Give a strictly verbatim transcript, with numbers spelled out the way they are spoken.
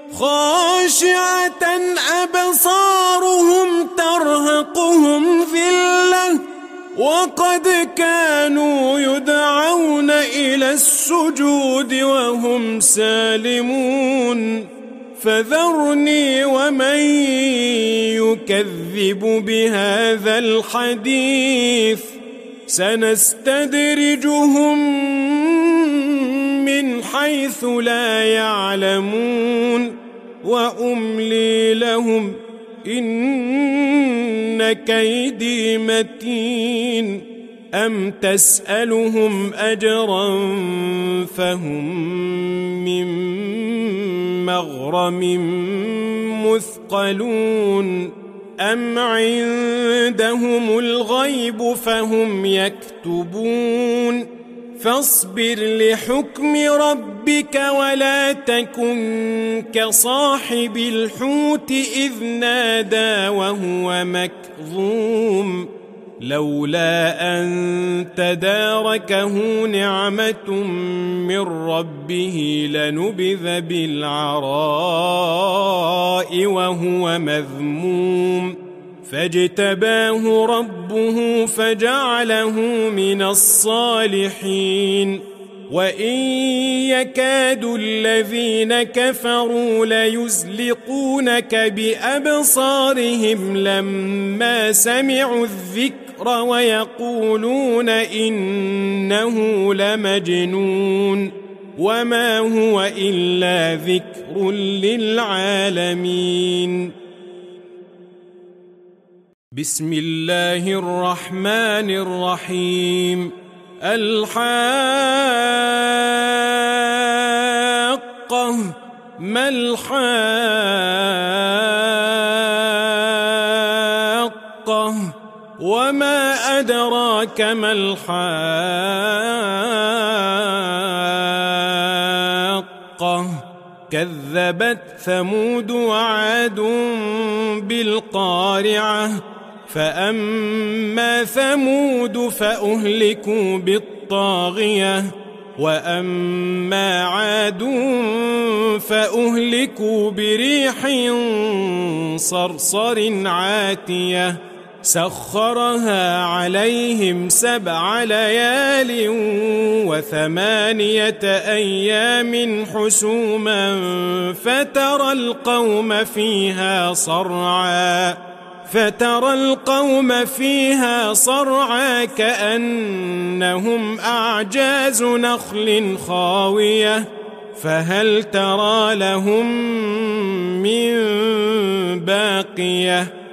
خاشعة أبصارهم ترهقهم ذلة وقد كانوا يدعون إلى السجود وهم سالمون فذرني ومن يكذب بهذا الحديث سنستدرجهم من حيث لا يعلمون وأملي لهم إن كيدي متين أم تسألهم أجرا فهم من مغرم مثقلون أم عندهم الغيب فهم يكتبون فاصبر لحكم ربك ولا تكن كصاحب الحوت إذ نادى وهو مكظوم لولا أن تداركه نعمة من ربه لنبذ بالعراء وهو مذموم فاجتباه ربه فجعله من الصالحين وإن يكاد الذين كفروا ليزلقونك بأبصارهم لما سمعوا الذكر ويقولون إنه لمجنون وما هو إلا ذكر للعالمين. بسم الله الرحمن الرحيم. الحاقة ما الحاقة وما أدراك ما الحاقة كذبت ثمود وعاد بالقارعة فأما ثمود فأهلكوا بالطاغية وأما عاد فأهلكوا بريح صرصر عاتية سخرها عليهم سبع ليال وثمانية أيام حسوما فترى القوم فيها صرعا فترى القوم فيها صرعا كأنهم أعجاز نخل خاوية فهل ترى لهم من باقية